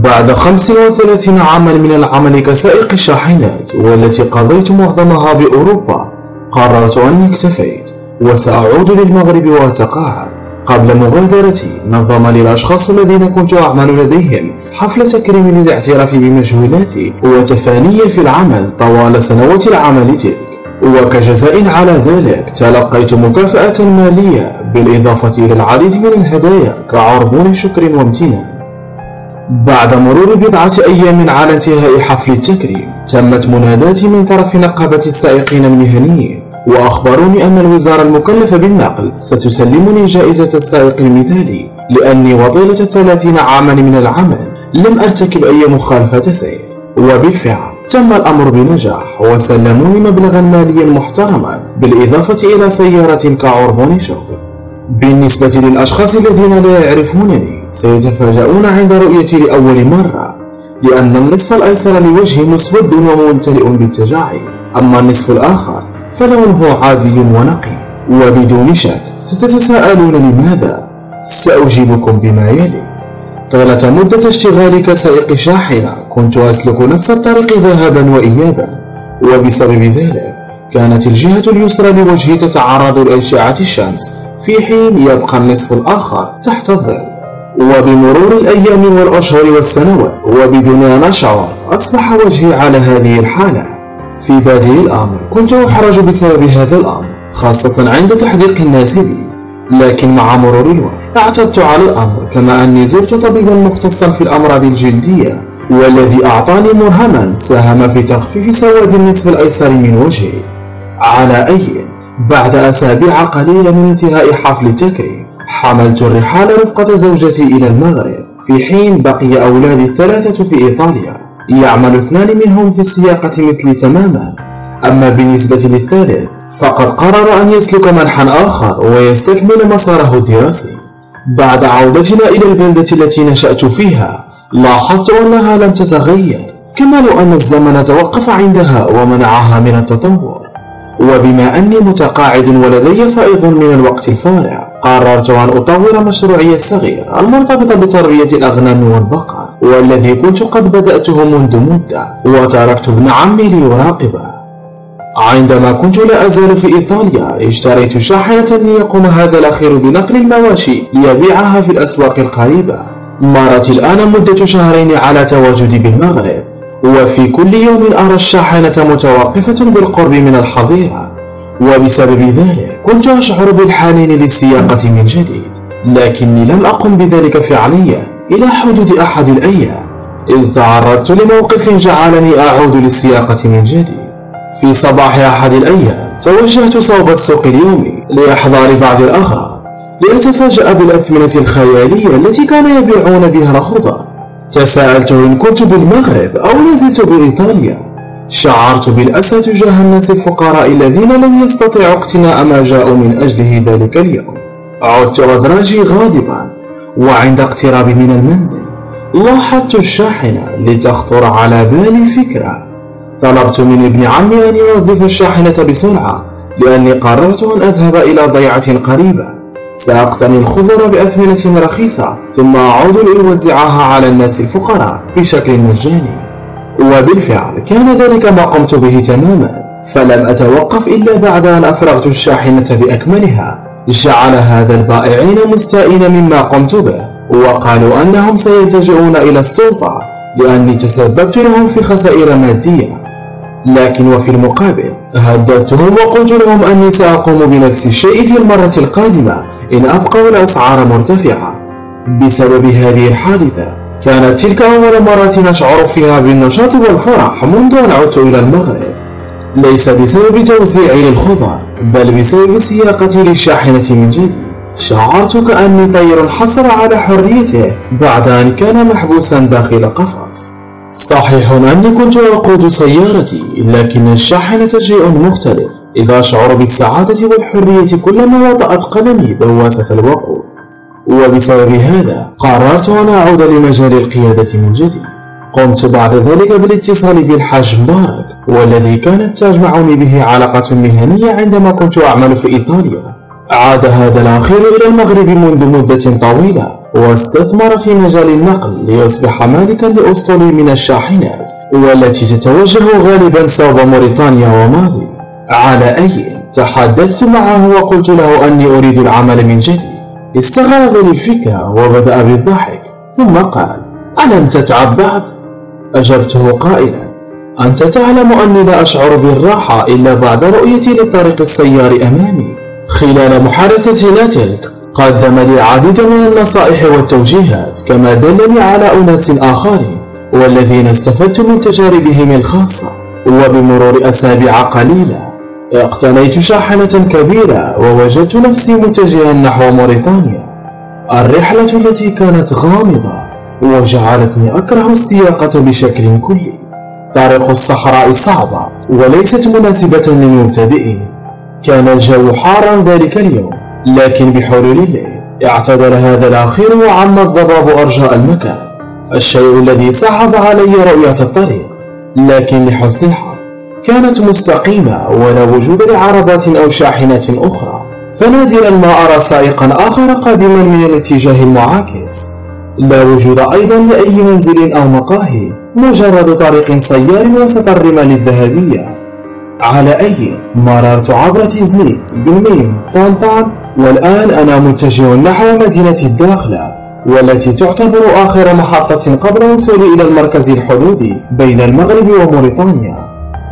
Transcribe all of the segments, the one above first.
بعد 35 عاما من العمل كسائق شاحنات والتي قضيت معظمها بأوروبا، قررت أني اكتفيت وسأعود للمغرب وأتقاعد. قبل مغادرتي نظم لي الأشخاص الذين كنت أعمل لديهم حفل تكريم للاعتراف بمجهوداتي وتفاني في العمل طوال سنوات العمل تلك، وكجزاء على ذلك تلقيت مكافأة مالية بالإضافة إلى العديد من الهدايا كعربون شكر وامتنان. بعد مرور بضعة أيام على انتهاء حفل التكريم تمت مناداتي من طرف نقابة السائقين المهنيين، وأخبروني أن الوزارة المكلفة بالنقل ستسلمني جائزة السائق المثالي لأني وطيلة 30 عاما من العمل لم أرتكب أي مخالفة سير. وبالفعل تم الأمر بنجاح وسلموني مبلغا ماليا محترما بالإضافة إلى سيارة كعربون شغل. بالنسبة للأشخاص الذين لا يعرفونني سيتفاجؤون عند رؤيتي لأول مرة، لأن النصف الأيسر لوجهي مسود وممتلئ بالتجاعيد، أما النصف الآخر فلونه عادي ونقي. وبدون شك ستتساءلون لماذا؟ سأجيبكم بما يلي. طيلة مدة اشتغالي كسائق شاحنة كنت أسلك نفس الطريق ذهابا وإيابا، وبسبب ذلك كانت الجهة اليسرى لوجهي تتعرض لأشعة الشمس في حين يبقى النصف الآخر تحت الظل. وبمرور الأيام والأشهر والسنوات وبدون أن أشعر أصبح وجهي على هذه الحالة. في بادئ الأمر كنت أحرج بسبب هذا الأمر، خاصة عند تحديق الناس بي، لكن مع مرور الوقت اعتدت على الأمر، كما أني زرت طبيبا مختصا في الأمراض الجلدية والذي أعطاني مرهما ساهم في تخفيف سواد النصف الأيسر من وجهي. على أي بعد أسابيع قليلة من انتهاء حفل التكريم حملت الرحال رفقة زوجتي إلى المغرب، في حين بقي أولادي الثلاثة في إيطاليا يعمل 2 منهم في السياقة مثلي تماما. أما بالنسبة للثالث فقد قرر أن يسلك منحا آخر ويستكمل مساره الدراسي. بعد عودتنا إلى البلدة التي نشأت فيها لاحظت أنها لم تتغير، كما لو أن الزمن توقف عندها ومنعها من التطور. وبما أني متقاعد ولدي فائض من الوقت الفارغ قررت أن أطور مشروعي الصغير المرتبط بتربية الأغنام والبقر، والذي كنت قد بدأته منذ مدة وتركت ابن عمي ليراقبه. عندما كنت لا أزال في إيطاليا اشتريت شاحنة ليقوم هذا الأخير بنقل المواشي ليبيعها في الأسواق القريبة. مرت الآن مدة 2 شهرين على تواجدي بالمغرب، وفي كل يوم أرى الشاحنة متوقفة بالقرب من الحظيرة، وبسبب ذلك كنت أشعر بالحنين للسياقة من جديد، لكني لم أقم بذلك فعليا إلى حدود أحد الأيام إذ تعرضت لموقف جعلني أعود للسياقة من جديد. في صباح أحد الأيام توجهت صوب السوق اليومي لإحضار بعض الأغراض لأتفاجأ بالأثمنة الخيالية التي كانوا يبيعون بها الخضار. تساءلت إن كنت بالمغرب أو نزلت بإيطاليا. شعرت بالأسى تجاه الناس الفقراء الذين لم يستطيعوا اقتناء ما جاءوا من أجله ذلك اليوم. عدت أدراجي غاضبا، وعند اقترابي من المنزل لاحظت الشاحنة لتخطر على بالي فكرة. طلبت من ابن عمي أن ينظف الشاحنة بسرعة لأني قررت أن أذهب إلى ضيعة قريبة. سأقتني الخضر بأثمنة رخيصة ثم أعود لأوزعها على الناس الفقراء بشكل مجاني. وبالفعل كان ذلك ما قمت به تماما، فلم أتوقف إلا بعد أن أفرغت الشاحنة بأكملها. جعل هذا البائعين مستائين مما قمت به، وقالوا أنهم سيلتجئون إلى السلطة لأني تسببت لهم في خسائر مادية. لكن وفي المقابل هددتهم وقلت لهم أني سأقوم بنفس الشيء في المرة القادمة إن أبقوا الأسعار مرتفعة. بسبب هذه الحادثة كانت تلك أول مرة أشعر فيها بالنشاط والفرح منذ أن عدت إلى المغرب، ليس بسبب توزيعي للخضر بل بسبب سياقتي للشاحنة من جديد. شعرت كأني طير حصل على حريته بعد أن كان محبوسا داخل قفص. صحيح أني كنت أقود سيارتي، لكن الشاحنة شيء مختلف، إذ أشعر بالسعادة والحرية كلما وطأت قدمي دواسة الوقود. وبسبب هذا قررت أن أعود لمجال القيادة من جديد. قمت بعد ذلك بالاتصال بالحاج مبارك، والذي كانت تجمعني به علاقة مهنية عندما كنت أعمل في إيطاليا. عاد هذا الأخير إلى المغرب منذ مدة طويلة، واستثمر في مجال النقل ليصبح مالكا لأسطول من الشاحنات والتي تتوجه غالبا صوب موريتانيا ومالي. على أي تحدثت معه وقلت له أني أريد العمل من جديد. استغرب للفكرة وبدأ بالضحك، ثم قال: ألم تتعب بعد؟ أجبته قائلا: أنت تعلم أني لا أشعر بالراحة إلا بعد رؤيتي للطريق السيار أمامي. خلال محادثتنا تلك قدم لي العديد من النصائح والتوجيهات، كما دلني على أناس آخرين والذين استفدت من تجاربهم الخاصة. وبمرور أسابيع قليلة اقتنيت شاحنة كبيرة ووجدت نفسي متجها نحو موريتانيا. الرحلة التي كانت غامضة وجعلتني أكره السياقة بشكل كلي. طريق الصحراء صعبة وليست مناسبة للمبتدئين. كان الجو حارا ذلك اليوم، لكن بحلول الليل اعتدل هذا الأخير وعم الضباب أرجاء المكان، الشيء الذي صعب علي رؤية الطريق. لكن لحسن الحظ كانت مستقيمة ولا وجود لعربات أو شاحنات أخرى، فنادرا ما أرى سائقا آخر قادما من الاتجاه المعاكس. لا وجود أيضا لأي منزل أو مقاهي، مجرد طريق سيار وسط الرمال الذهبية. على أي مررت عبر تيزنيت، بالميم، طنطان، والآن أنا متجه نحو مدينة الداخلة، والتي تعتبر آخر محطة قبل وصولي إلى المركز الحدودي بين المغرب وموريتانيا.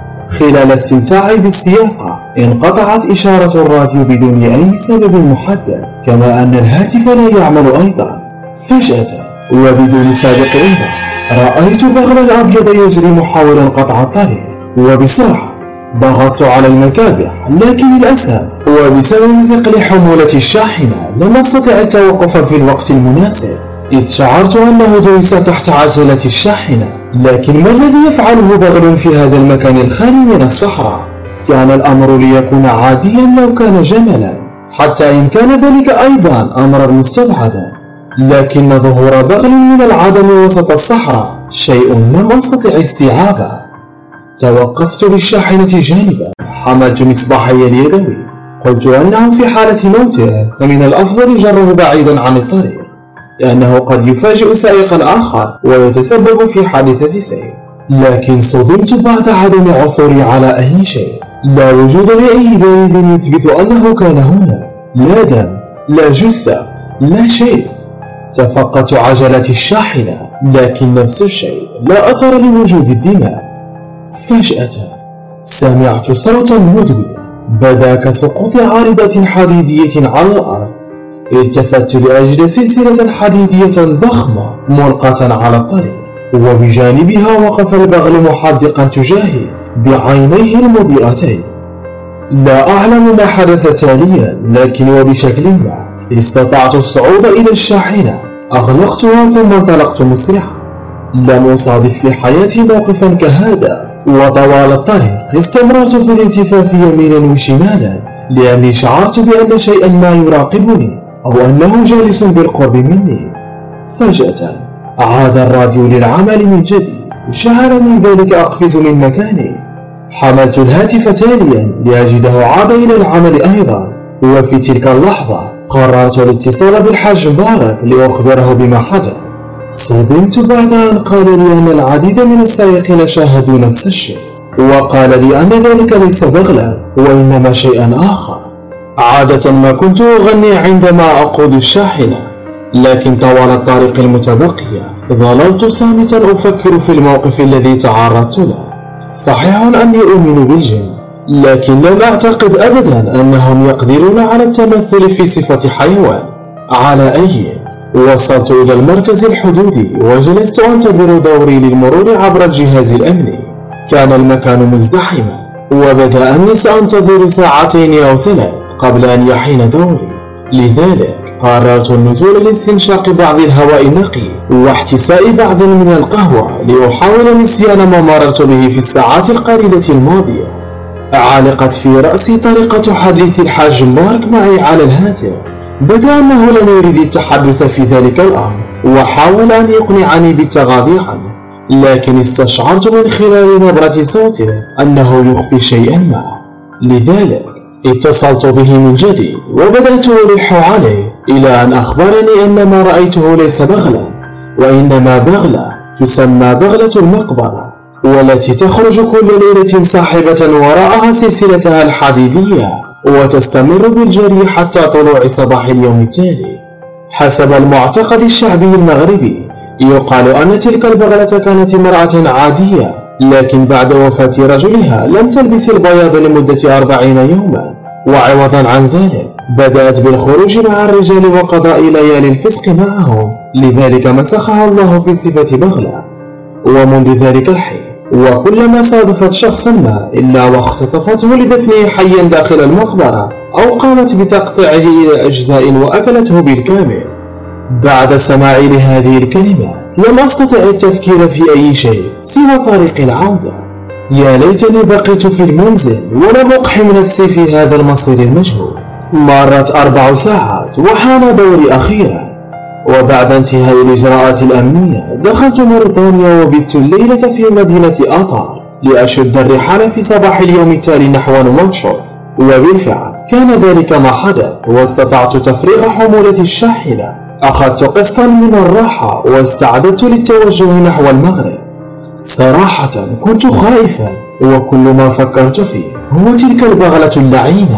خلال استمتاعي بالسياقة انقطعت إشارة الراديو بدون أي سبب محدد، كما أن الهاتف لا يعمل أيضا. فجأة وبدون سابق إنذار رأيت بغلا أبيض يجري محاولا قطع الطريق، وبسرعة ضغطت على المكابح، لكن للأسف وبسبب ثقل حمولة الشاحنة لم أستطع التوقف في الوقت المناسب، إذ شعرت أنه دوس تحت عجلة الشاحنة. لكن ما الذي يفعله بغل في هذا المكان الخالي من الصحراء؟ كان الأمر ليكون عاديا لو كان جملا، حتى إن كان ذلك أيضا أمرا مستبعدا، لكن ظهور بغل من العدم وسط الصحراء شيء لم أستطع استيعابه. توقفت بالشاحنة جانبا، حملت مصباحي اليدوي، قلت أنه في حالة موته فمن الأفضل جره بعيدا عن الطريق، لأنه قد يفاجئ سائقا آخر ويتسبب في حادثة سير. لكن صدمت بعد عدم عثوري على أي شيء. لا وجود لأي دليل يثبت أنه كان هنا، لا دم، لا جثة، لا شيء. تفقدت عجلة الشاحنة، لكن نفس الشيء، لا أثر لوجود الدماء. فجأة سمعت صوتا مدويا بدا كسقوط عارضة حديدية على الأرض. التفت لأجد سلسلة حديدية ضخمة ملقاة على الطريق، وبجانبها وقف البغل محدقا تجاهي بعينيه المضيئتين. لا أعلم ما حدث تاليا، لكن وبشكل ما استطعت الصعود إلى الشاحنة. أغلقتها ثم انطلقت مسرعا. لم أصادف في حياتي موقفا كهذا، وطوال الطريق استمررت في الالتفاف يمينا وشمالا، لأني شعرت بأن شيئا ما يراقبني أو أنه جالس بالقرب مني. فجأة عاد الراديو للعمل من جديد، جعلني ذلك أقفز من مكاني. حملت الهاتف تاليا لأجده عاد إلى العمل أيضا، وفي تلك اللحظة قررت الاتصال بالحاج مبارك لأخبره بما حدث. صدمت بعد أن قال لي أن العديد من السائقين شاهدوا نفس الشيء، وقال لي أن ذلك ليس بغلا وإنما شيئا آخر. عادة ما كنت أغني عندما أقود الشاحنة، لكن طوال الطريق المتبقية ظللت صامتا أفكر في الموقف الذي تعرضت له. صحيح أني أؤمن بالجن، لكن لم أعتقد أبدا أنهم يقدرون على التمثل في صفة حيوان. على أي وصلت إلى المركز الحدودي وجلست أنتظر دوري للمرور عبر الجهاز الأمني. كان المكان مزدحما، وبدا أني سأنتظر ساعتين أو 3 قبل أن يحين دوري. لذلك قررت النزول لاستنشاق بعض الهواء النقي واحتساء بعض من القهوة لأحاول نسيان ما مررت به في الساعات القليلة الماضية. علقت في رأسي طريقة حديث الحاج مبارك معي على الهاتف. بدا أنه لم يريد التحدث في ذلك الأمر، وحاول أن يقنعني بالتغاضي عنه، لكن استشعرت من خلال نبرة صوته أنه يخفي شيئا ما. لذلك اتصلت به من جديد وبدأت ألح عليه إلى أن أخبرني أن ما رأيته ليس بغلا، وإنما بغلة تسمى بغلة المقبرة، والتي تخرج كل ليلة ساحبة وراءها سلسلتها الحديدية وتستمر بالجري حتى طلوع صباح اليوم التالي. حسب المعتقد الشعبي المغربي يقال أن تلك البغلة كانت امرأة عادية، لكن بعد وفاة رجلها لم تلبس البياض لمدة 40 يوما، وعوضا عن ذلك بدأت بالخروج مع الرجال وقضاء ليالي الفسق معهم، لذلك مسخها الله في صفة بغلة. ومنذ ذلك الحين وكلما صادفت شخصا ما إلا واختطفته لدفنه حيا داخل المقبرة أو قامت بتقطيعه إلى أجزاء وأكلته بالكامل. بعد سماعي لهذه الكلمات لم أستطع التفكير في أي شيء سوى طريق العودة. يا ليتني بقيت في المنزل ولم أقحم نفسي في هذا المصير المجهول. مرت 4 ساعات وحان دوري أخيرا، وبعد انتهاء الإجراءات الأمنية دخلت موريتانيا وبت الليلة في مدينة آطار لأشد الرحال في صباح اليوم التالي نحو نواكشوط. وبالفعل كان ذلك ما حدث، واستطعت تفريغ حمولة الشاحنة. أخذت قسطا من الراحة واستعددت للتوجه نحو المغرب. صراحة كنت خائفا، وكل ما فكرت فيه هو تلك البغلة اللعينة.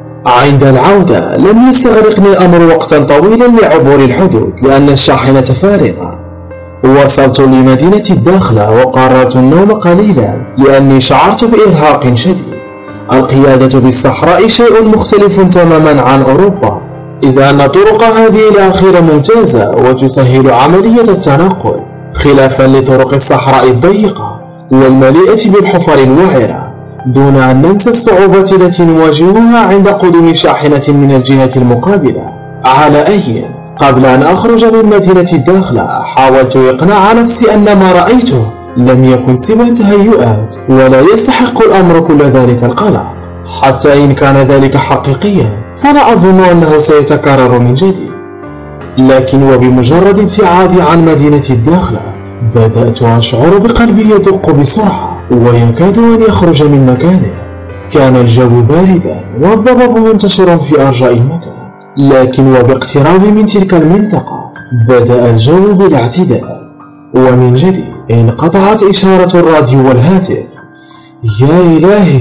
عند العودة لم يستغرقني الأمر وقتا طويلا لعبور الحدود لأن الشاحنة فارغة. وصلت لمدينة الداخلة وقررت النوم قليلا لأني شعرت بإرهاق شديد. القيادة بالصحراء شيء مختلف تماما عن أوروبا، إذ أن طرق هذه الأخيرة ممتازة وتسهل عملية التنقل، خلافا لطرق الصحراء الضيقة والمليئة بالحفر الوعرة، دون أن ننسى الصعوبة التي نواجهها عند قدوم شاحنة من الجهة المقابلة. على أي قبل أن أخرج من مدينة الداخلة حاولت إقناع نفسي أن ما رأيته لم يكن سوى تهيؤات، ولا يستحق الأمر كل ذلك القلق. حتى إن كان ذلك حقيقيا فلا أظن أنه سيتكرر من جديد. لكن وبمجرد ابتعادي عن مدينة الداخلة بدأت أشعر بقلبي يدق بسرعة ويكاد أن يخرج من مكانه. كان الجو باردا والضباب منتشر في أرجاء المكان، لكن وباقترابي من تلك المنطقة بدأ الجو بالاعتدال. ومن جديد انقطعت إشارة الراديو والهاتف. يا إلهي،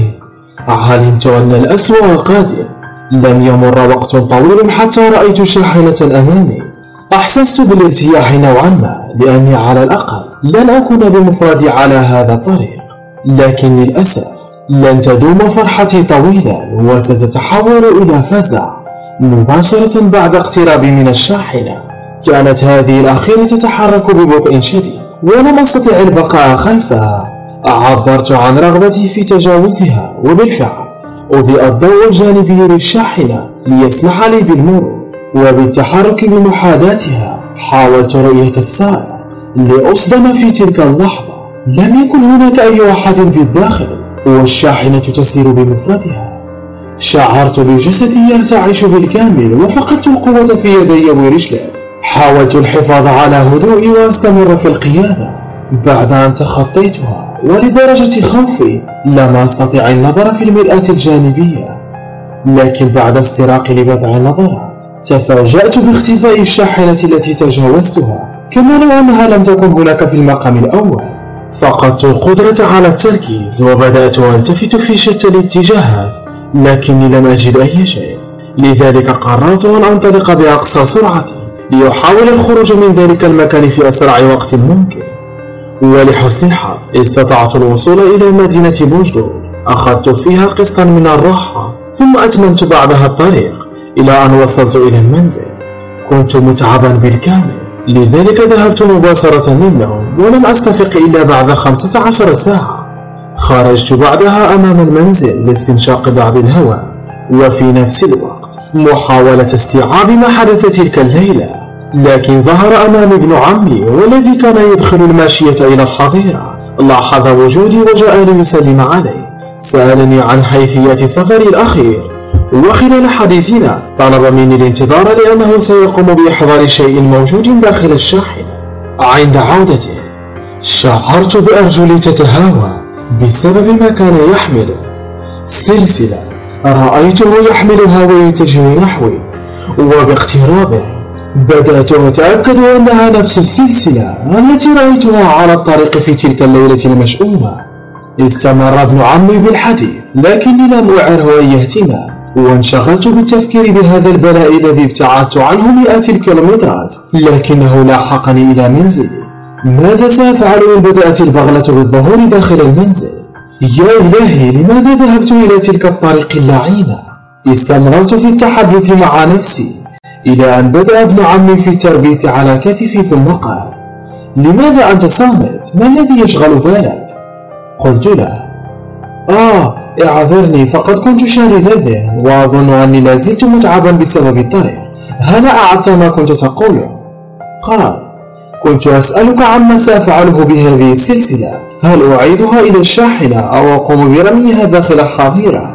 علمت أن الأسوأ قادم. لم يمر وقت طويل حتى رأيت شاحنة أمامي. أحسست بالارتياح نوعا ما لأني على الأقل لن أكون بمفردي على هذا الطريق، لكن للأسف لن تدوم فرحتي طويلا وستتحول إلى فزع مباشرة بعد اقترابي من الشاحنة. كانت هذه الأخيرة تتحرك ببطء شديد ولم أستطع البقاء خلفها. عبرت عن رغبتي في تجاوزها، وبالفعل أضيء الضوء الجانبي للشاحنة ليسمح لي بالمرور، وبالتحرك بمحاذاتها حاولت رؤية السائق لأصدم في تلك اللحظة. لم يكن هناك أي أحد بالداخل والشاحنة تسير بمفردها. شعرت بجسدي يرتعش بالكامل وفقدت القوة في يدي ورجلي. حاولت الحفاظ على هدوئي واستمر في القيادة بعد أن تخطيتها، ولدرجة خوفي لم أستطع النظر في المرآة الجانبية. لكن بعد استراقي لبضع نظرات تفاجأت باختفاء الشاحنة التي تجاوزتها، كما لو أنها لم تكن هناك في المقام الأول. فقدت القدرة على التركيز وبدأت ألتفت في شتى الاتجاهات، لكني لم أجد أي شيء. لذلك قررت أن أنطلق بأقصى سرعتي ليحاول الخروج من ذلك المكان في أسرع وقت ممكن. ولحسن الحظ استطعت الوصول إلى مدينة بوجدود. أخذت فيها قسطا من الراحة، ثم أتممت بعدها الطريق إلى أن وصلت إلى المنزل. كنت متعبا بالكامل، لذلك ذهبت مباشرة للنوم ولم أستفق إلا بعد 15 ساعة. خرجت بعدها أمام المنزل لاستنشاق بعض الهواء، وفي نفس الوقت محاولة استيعاب ما حدث تلك الليلة. لكن ظهر أمامي ابن عمي والذي كان يدخل الماشية إلى الحظيرة. لاحظ وجودي وجاء ليسلم علي. سألني عن حيثية سفري الأخير، وخلال حديثنا طلب مني الانتظار لأنه سيقوم بإحضار شيء موجود داخل الشاحنة. عند عودته شعرت بأرجلي تتهاوى بسبب ما كان يحمله. سلسلة رأيته يحملها ويتجه نحوي، وباقترابه بدأت أتأكد أنها نفس السلسلة التي رأيتها على الطريق في تلك الليلة المشؤومة. استمر ابن عمي بالحديث، لكني لم أعره أي اهتمام، وانشغلت بالتفكير بهذا البلاء الذي ابتعدت عنه مئات الكيلومترات، لكنه لاحقني إلى منزلي. ماذا سأفعل إن بدأت البغلة بالظهور داخل المنزل؟ يا إلهي، لماذا ذهبت إلى تلك الطريق اللعينة؟ استمررت في التحدث مع نفسي إلى أن بدأ ابن عمي في التربيت على كتفي، ثم قال: لماذا أنت صامت؟ ما الذي يشغل بالك؟ قلت له: اعذرني، فقد كنت شارد الذهن وأظن أني لازلت متعبا بسبب الطريق. هل أعدت ما كنت تقوله؟ قال: كنت أسألك عما سأفعله بهذه السلسلة، هل أعيدها إلى الشاحنة أو أقوم برميها داخل الحظيرة؟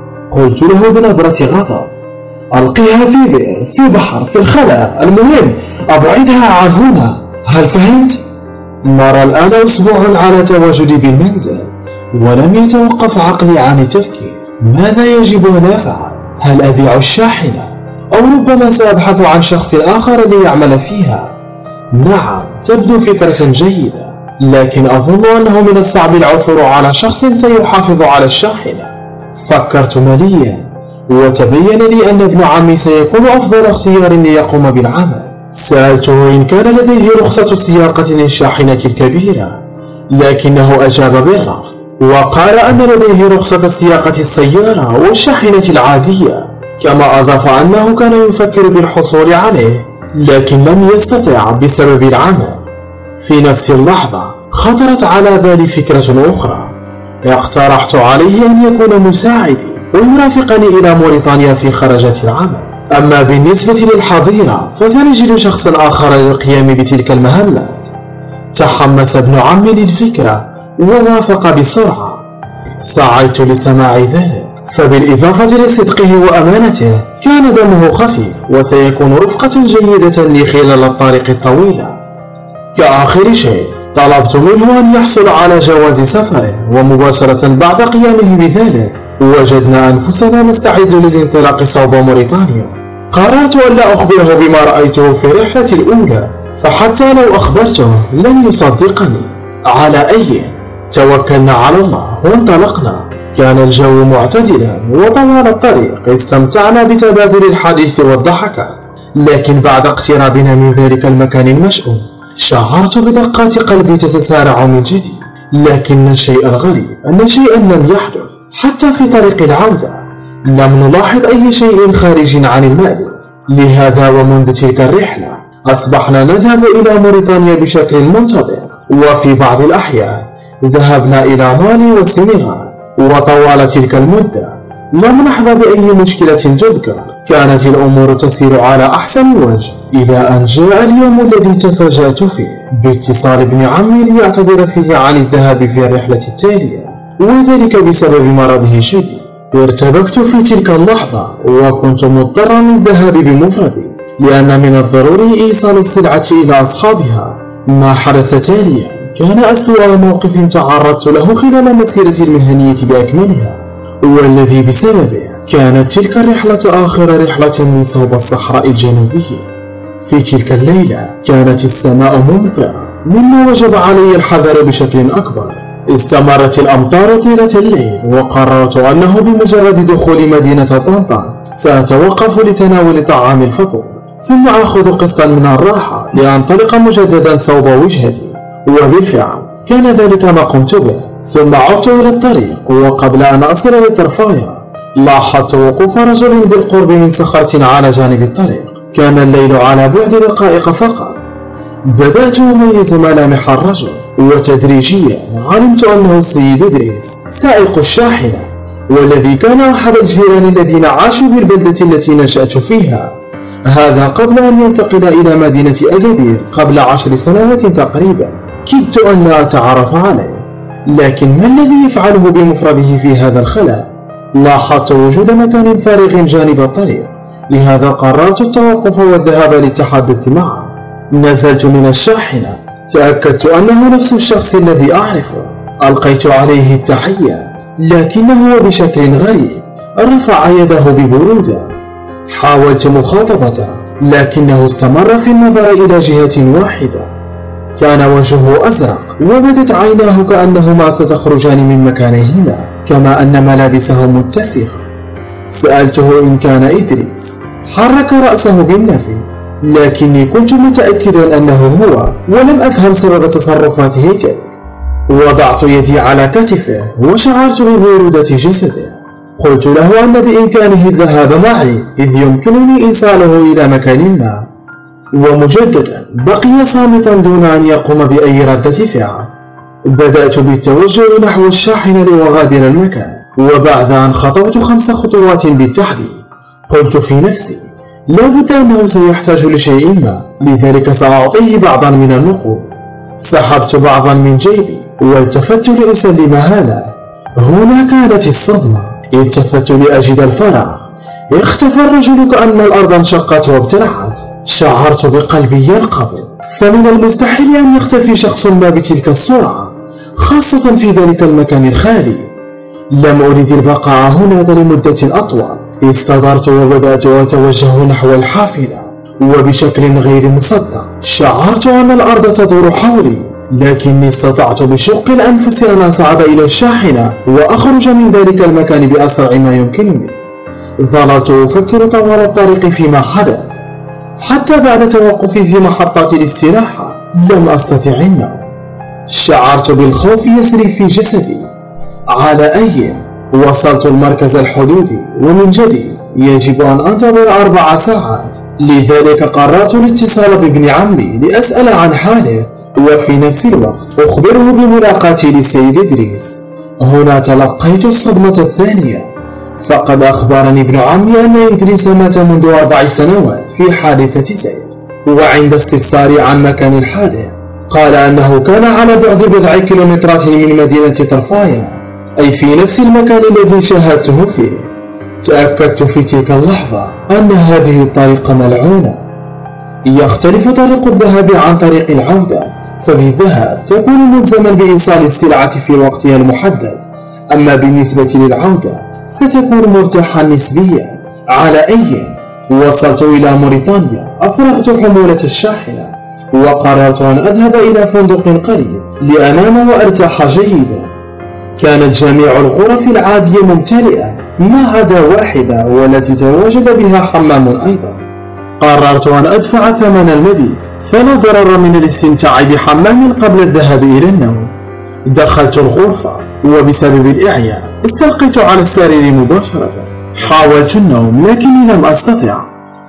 قلت له بنبرة غضب: ألقيها في بئر، في بحر، في الخلاء، المهم أبعدها عن هنا، هل فهمت؟ مر الآن أسبوع على تواجدي بالمنزل، ولم يتوقف عقلي عن التفكير. ماذا يجب أن أفعل؟ هل أبيع الشاحنة؟ أو ربما سأبحث عن شخص آخر ليعمل فيها؟ نعم، تبدو فكرة جيدة، لكن أظن أنه من الصعب العثور على شخص سيحافظ على الشاحنة. فكرت مليا، وتبين لي أن ابن عمي سيكون أفضل اختيار ليقوم بالعمل. سألته إن كان لديه رخصة سياقة للشاحنة الكبيرة، لكنه أجاب بالرفض، وقال أن لديه رخصة سياقة السيارة والشاحنة العادية، كما أضاف أنه كان يفكر بالحصول عليه لكن لم يستطع بسبب العمل. في نفس اللحظة خطرت على بالي فكرة أخرى. اقترحت عليه أن يكون مساعدي ويرافقني إلى موريتانيا في خرجات العمل. أما بالنسبة للحظيرة فسنجد شخصا آخر للقيام بتلك المهمات. تحمس ابن عمي للفكرة ووافق بسرعة. سعيت لسماع ذلك، فبالإضافة لصدقه وأمانته كان دمه خفيف وسيكون رفقة جيدة لي خلال الطريق الطويلة. كآخر شيء طلبت منه أن يحصل على جواز سفره، ومباشرة بعد قيامه بذلك وجدنا أنفسنا نستعد للانطلاق صوب موريتانيا. قررت أن لا أخبره بما رأيته في رحلتي الأولى، فحتى لو أخبرته لن يصدقني. على أي، توكلنا على الله وانطلقنا. كان الجو معتدلا، وطوال الطريق استمتعنا بتبادل الحديث والضحكات، لكن بعد اقترابنا من ذلك المكان المشؤوم شعرت بدقات قلبي تتسارع من جديد. لكن الشيء الغريب أن شيئا لم يحدث. حتى في طريق العودة لم نلاحظ أي شيء خارج عن المألوف. لهذا ومنذ تلك الرحلة أصبحنا نذهب إلى موريتانيا بشكل منتظم، وفي بعض الأحيان ذهبنا إلى مالي والسنغال. وطوال تلك المدة لم نحظى بأي مشكلة تذكر. كانت الأمور تسير على أحسن وجه، إلى أن جاء اليوم الذي تفاجأت فيه باتصال ابن عمي ليعتذر فيه عن الذهاب في الرحلة التالية، وذلك بسبب مرضه الشديد. ارتبكت في تلك اللحظة، وكنت مضطرا للذهاب بمفردي، لأن من الضروري إيصال السلعة إلى أصحابها. ما حدث تاليا كان أسوأ موقف تعرضت له خلال مسيرتي المهنية بأكملها، والذي بسببه كانت تلك الرحلة آخر رحلة لي صوب الصحراء الجنوبية. في تلك الليلة كانت السماء ممطرة، مما وجب علي الحذر بشكل أكبر. استمرت الأمطار طيلة الليل، وقررت أنه بمجرد دخول مدينة طنطا سأتوقف لتناول طعام الفطور، ثم أخذ قسطا من الراحة لأنطلق مجددا صوب وجهتي. وبالفعل كان ذلك ما قمت به. ثم عدت إلى الطريق، وقبل أن أصل للطرفاية لاحظت وقوف رجل بالقرب من صخرة على جانب الطريق. كان الليل على بعد دقائق فقط. بدأت أميز ملامح الرجل، وتدريجيا علمت أنه السيد إدريس سائق الشاحنة، والذي كان أحد الجيران الذين عاشوا بالبلدة التي نشأت فيها. هذا قبل أن ينتقل إلى مدينة أكادير قبل 10 سنوات تقريبا. كدت أن لا أتعرف عليه، لكن ما الذي يفعله بمفرده في هذا الخلاء؟ لاحظت وجود مكان فارغ جانب الطريق، لهذا قررت التوقف والذهاب للتحدث معه. نزلت من الشاحنة، تأكدت أنه نفس الشخص الذي أعرفه. ألقيت عليه التحية، لكنه بشكل غريب رفع يده ببرودة. حاولت مخاطبته لكنه استمر في النظر إلى جهة واحدة. كان وجهه أزرق وبدت عيناه كأنهما ستخرجان من مكانهما، كما أن ملابسه متسخة. سألته إن كان إدريس. حرك رأسه بالنفي، لكني كنت متأكدا أنه هو، ولم أفهم سبب تصرفاته تلك. وضعت يدي على كتفه وشعرت ببرودة جسده. قلت له أن بإمكانه الذهاب معي إذ يمكنني إيصاله إلى مكان ما، ومجددا بقي صامتا دون أن يقوم بأي ردة فعل. بدأت بالتوجه نحو الشاحنة لأغادر المكان، وبعد أن خطوت 5 خطوات بالتحديد قلت في نفسي لا بد أنه سيحتاج لشيء ما، لذلك سأعطيه بعضا من النقود. سحبت بعضا من جيبي والتفت لأسلمها له. هنا كانت الصدمة. التفت لأجد الفراغ. اختفى الرجل كأن الأرض انشقت وابتلعت. شعرت بقلبي ينقبض، فمن المستحيل أن يختفي شخص ما بتلك السرعة، خاصة في ذلك المكان الخالي. لم أريد البقاء هناك لمدة أطول. استدرت وبدأت أتوجه نحو الحافلة، وبشكل غير مصدق شعرت أن الأرض تدور حولي، لكني استطعت بشق الأنفس أن أصعد إلى الشاحنة وأخرج من ذلك المكان بأسرع ما يمكنني. ظللت أفكر طوال الطريق فيما حدث، حتى بعد توقفي في محطات الاستراحة لم أستطع النوم. شعرت بالخوف يسري في جسدي. على أي وصلت المركز الحدودي، ومن جديد يجب أن أنتظر 4 ساعات. لذلك قررت الاتصال بابن عمي لأسأل عن حاله، وفي نفس الوقت أخبره بملاقاتي للسيد إدريس. هنا تلقيت الصدمة الثانية، فقد أخبرني ابن عمي أن إدريس مات منذ 4 سنوات في حادثة سير. وعند استفساري عن مكان الحادث قال أنه كان على بعد بضع كيلومترات من مدينة طرفايا، أي في نفس المكان الذي شاهدته فيه. تأكدت في تلك اللحظة أن هذه الطريقة ملعونة. يختلف طريق الذهاب عن طريق العودة، فبالذهاب تكون ملزما بإيصال السلعة في وقتها المحدد، أما بالنسبة للعودة فتكون مرتاحا نسبيا. على أي وصلت إلى موريتانيا، أفرغت حمولة الشاحنة وقررت أن أذهب إلى فندق قريب لأنام وأرتاح جيدا. كانت جميع الغرف العادية ممتلئة ما عدا واحدة والتي تواجد بها حمام أيضا. قررت أن أدفع ثمن المبيت، فلا ضرر من الاستمتاع بحمام قبل الذهاب إلى النوم. دخلت الغرفة، وبسبب الإعياء استلقيت على السرير مباشرة. حاولت النوم لكني لم أستطع،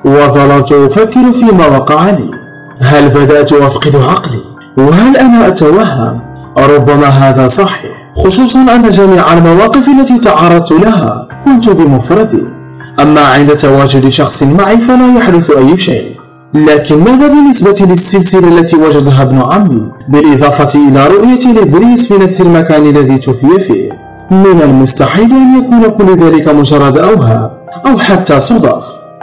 وظللت أفكر فيما وقع لي. هل بدأت أفقد عقلي؟ وهل أنا أتوهم؟ ربما هذا صحيح، خصوصا أن جميع المواقف التي تعرضت لها كنت بمفردي، أما عند تواجد شخص معي فلا يحدث أي شيء. لكن ماذا بالنسبة للسلسلة التي وجدها ابن عمي، بالإضافة إلى رؤيتي لإدريس في نفس المكان الذي توفي فيه؟ من المستحيل أن يكون كل ذلك مجرد أوهام أو حتى صدف.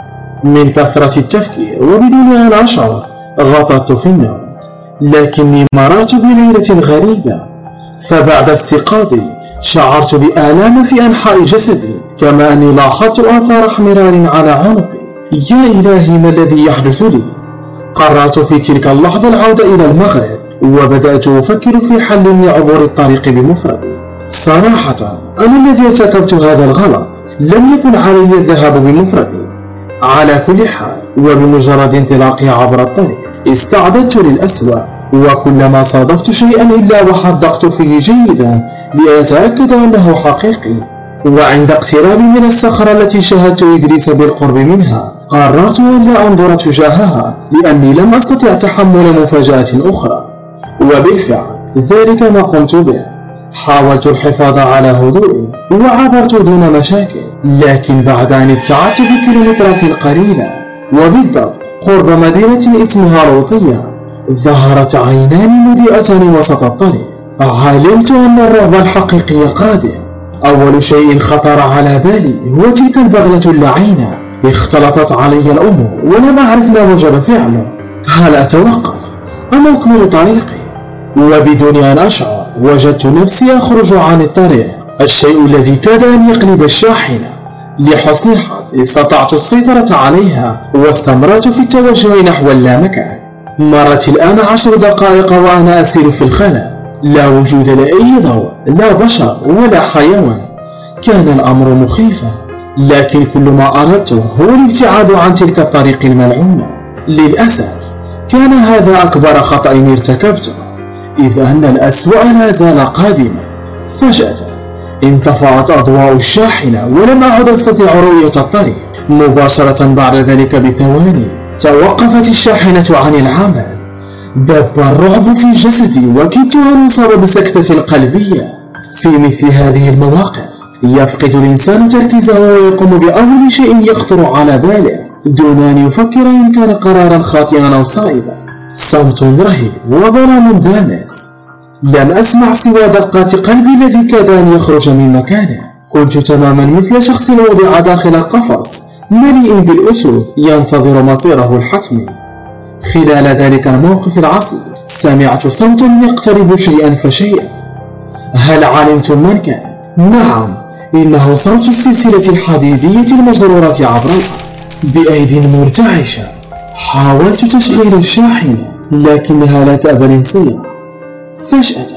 من كثرة التفكير وبدون أن أشعر غطت في النوم، لكني مررت بليلة غريبة. فبعد استيقاظي شعرت بآلام في أنحاء جسدي، كما أني لاحظت آثار احمرار على عنقي. يا إلهي، ما الذي يحدث لي؟ قررت في تلك اللحظة العودة إلى المغرب، وبدأت أفكر في حل لعبور الطريق بمفردي. صراحة أنا الذي ارتكبت هذا الغلط، لم يكن علي الذهاب بمفردي. على كل حال، وبمجرد انطلاقي عبر الطريق استعددت للأسوأ، وكلما صادفت شيئا إلا وحدقت فيه جيدا لأتأكد أنه حقيقي. وعند اقترابي من الصخرة التي شاهدت إدريس بالقرب منها قررت أن لا أنظر تجاهها، لأني لم أستطع تحمل مفاجأة أخرى. وبالفعل ذلك ما قمت به. حاولت الحفاظ على هدوئي وعبرت دون مشاكل، لكن بعد أن ابتعدت بكيلومترات قليلة، وبالضبط قرب مدينة اسمها لوطية، ظهرت عينان مضيئتان وسط الطريق. علمت أن الرعب الحقيقي قادم. أول شيء خطر على بالي هو تلك البغلة اللعينة. اختلطت علي الأمور ولم أعرف ما وجب فعله. هل أتوقف أم أكمل طريقي؟ وبدون أن أشعر وجدت نفسي أخرج عن الطريق، الشيء الذي كاد أن يقلب الشاحنة. لحسن الحظ استطعت السيطرة عليها واستمررت في التوجه نحو اللامكان. مرت الآن 10 دقائق وأنا أسير في الخلاء، لا وجود لأي ضوء، لا بشر ولا حيوان. كان الأمر مخيفا، لكن كل ما أردته هو الابتعاد عن تلك الطريق الملعونة. للأسف كان هذا أكبر خطأ ارتكبته، إذ أن الأسوأ لا زال قادما. فجأة انطفأت أضواء الشاحنة ولم أعد أستطيع رؤية الطريق. مباشرة بعد ذلك بثواني توقفت الشاحنة عن العمل. دب الرعب في جسدي وكدت أن أصاب بسكتة قلبية. في مثل هذه المواقف يفقد الإنسان تركيزه ويقوم بأول شيء يخطر على باله دون أن يفكر إن كان قرارا خاطئا أو صائبا. صمت رهيب وظلام دامس، لم أسمع سوى دقات قلبي الذي كاد أن يخرج من مكانه. كنت تماما مثل شخص وضع داخل قفص مليء بالأسود ينتظر مصيره الحتمي. خلال ذلك الموقف العصيب سمعت صوتا يقترب شيئا فشيئا. هل علمتم من كان؟ نعم، إنه صوت السلسلة الحديدية المجرورة عبر الأرض بأيد مرتعشة. حاولت تشغيل الشاحنة لكنها لا تأبى الانصياع. فجأة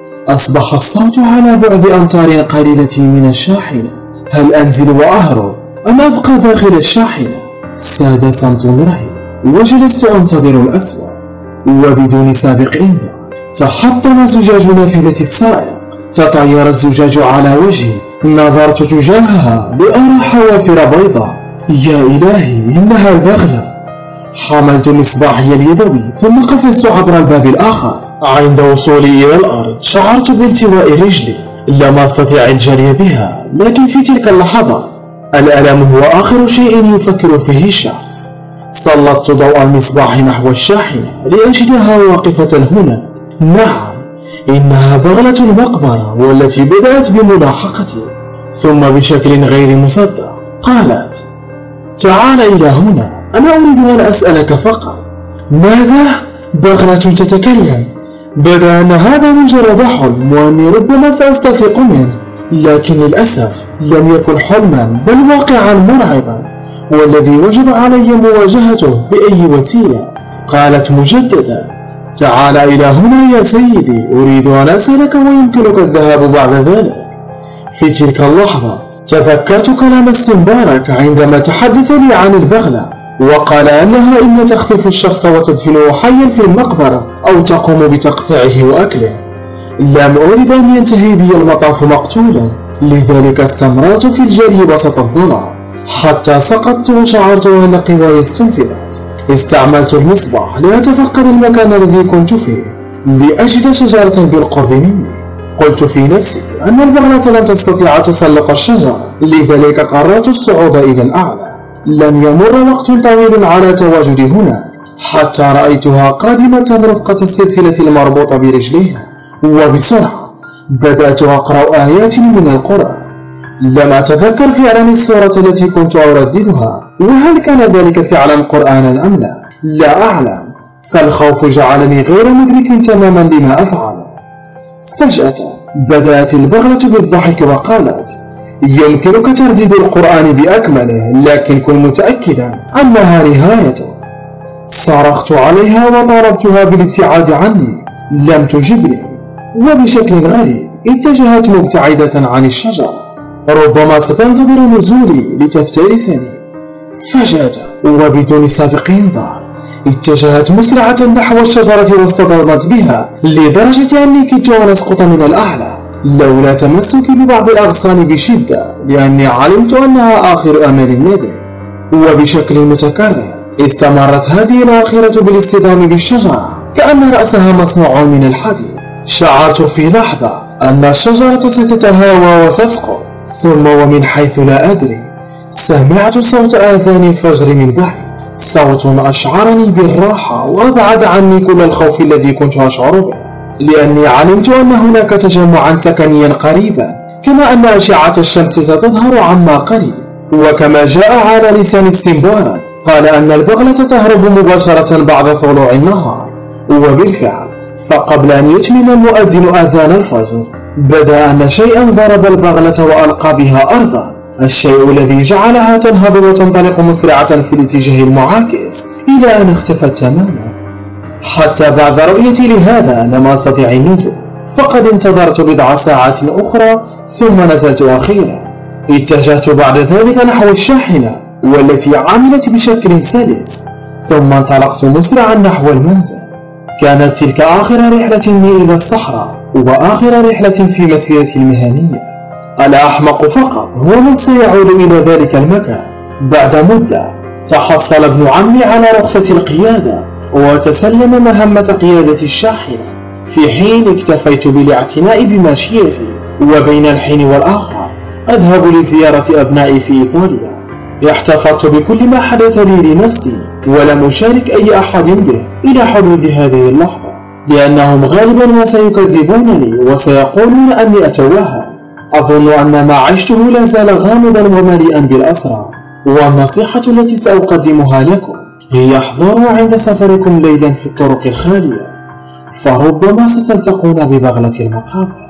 أصبح الصوت على بعد أمتار قليلة من الشاحنة. هل أنزل وأهرب أم أبقى داخل الشاحنة؟ ساد صمت رهيب وجلست أنتظر الأسوأ. وبدون سابق إنذار تحطم زجاج نافذة السائق. تطاير الزجاج على وجهي. نظرت تجاهها لأرى حوافر بيضاء. يا إلهي، إنها البغلة. حملت مصباحي اليدوي ثم قفزت عبر الباب الآخر. عند وصولي إلى الأرض شعرت بالتواء رجلي، لم أستطيع الجري بها. لكن في تلك اللحظات الألم هو آخر شيء يفكر فيه الشخص. سلطت ضوء المصباح نحو الشاحنة لأجدها واقفة هنا. نعم، إنها بغلة المقبرة والتي بدأت بملاحقتي، ثم بشكل غير مصدق قالت: تعال إلى هنا، أنا أريد أن أسألك فقط. ماذا؟ بغلة تتكلم؟ بدا أن هذا مجرد حلم وأني ربما سأستفيق منه، لكن للأسف لم يكن حلما بل واقعا مرعبا، والذي وجب علي مواجهته بأي وسيلة. قالت مجددا: تعال إلى هنا يا سيدي، أريد أن أسألك ويمكنك الذهاب بعد ذلك. في تلك اللحظة تذكرت كلام السنبارك عندما تحدث لي عن البغلة، وقال أنها إما تخطف الشخص وتدفنه حيا في المقبرة أو تقوم بتقطيعه وأكله. لم أرد أن ينتهي بي المطاف مقتولا، لذلك استمررت في الجري وسط الظلام حتى سقطت وشعرت أن قواي استنفذت. استعملت المصباح لأتفقد المكان الذي كنت فيه لأجد شجرة بالقرب مني. قلت في نفسي أن البغلة لن تستطيع تسلق الشجرة، لذلك قررت الصعود إلى الأعلى. لم يمر وقت طويل على تواجدي هنا حتى رأيتها قادمة رفقة السلسلة المربوطة برجليها، وبسرعة بدأت أقرأ آيات من القرآن. لم أتذكر فعلا السورة التي كنت أرددها، وهل كان ذلك فعلا قرآنا أم لا؟ لا أعلم، فالخوف جعلني غير مدرك تماما لما أفعل. فجأة بدأت البغلة بالضحك وقالت: يمكنك ترديد القرآن بأكمله، لكن كن متأكدا أنها نهايته. صرخت عليها وطالبتها بالابتعاد عني، لم تجبني، وبشكل غريب اتجهت مبتعدة عن الشجرة، ربما ستنتظر نزولي لتفترسني. فجأة وبدون سابق انذار اتجهت مسرعة نحو الشجرة واصطدمت بها، لدرجة أني كدت أن أسقط من الأعلى لولا تمسكي ببعض الأغصان بشدة، لأني علمت أنها آخر أمل لدي. وبشكل متكرر استمرت هذه الآخرة بالاصطدام بالشجرة كأن رأسها مصنوع من الحديد. شعرت في لحظة أن الشجرة ستتهاوى وتسقط، ثم ومن حيث لا أدري سمعت صوت آذان الفجر من بعيد، صوت أشعرني بالراحة وأبعد عني كل الخوف الذي كنت أشعر به، لأني علمت أن هناك تجمعا سكنيا قريبا، كما أن أشعة الشمس ستظهر عما قريب. وكما جاء على لسان السنبارك قال أن البغلة تهرب مباشرة بعد طلوع النهار. وبالفعل فقبل أن يتمم المؤذن آذان الفجر بدأ أن شيئا ضرب البغلة وألقى بها أرضا، الشيء الذي جعلها تنهض وتنطلق مسرعة في الاتجاه المعاكس إلى أن اختفت تماما. حتى بعد رؤيتي لهذا لم أستطع النزول، فقد انتظرت بضع ساعات أخرى ثم نزلت أخيرا. اتجهت بعد ذلك نحو الشاحنة والتي عملت بشكل سلس، ثم انطلقت مسرعا نحو المنزل. كانت تلك آخر رحلة لي إلى الصحراء وآخر رحلة في مسيرتي المهنية. الأحمق فقط هو من سيعود إلى ذلك المكان. بعد مدة تحصل ابن عمي على رخصة القيادة وتسلم مهمة قيادة الشاحنة، في حين اكتفيت بالاعتناء بماشيتي، وبين الحين والآخر أذهب لزيارة أبنائي في إيطاليا. احتفظت بكل ما حدث لي لنفسي ولم أشارك أي أحد به إلى حدود هذه اللحظة، لأنهم غالبا ما سيكذبونني وسيقولون أني أتوهم. أظن أن ما عشته لا زال غامضا ومليئا بالأسرار، والنصيحة التي سأقدمها لكم هي احذروا عند سفركم ليلا في الطرق الخالية، فربما ستلتقون ببغلة المقابر.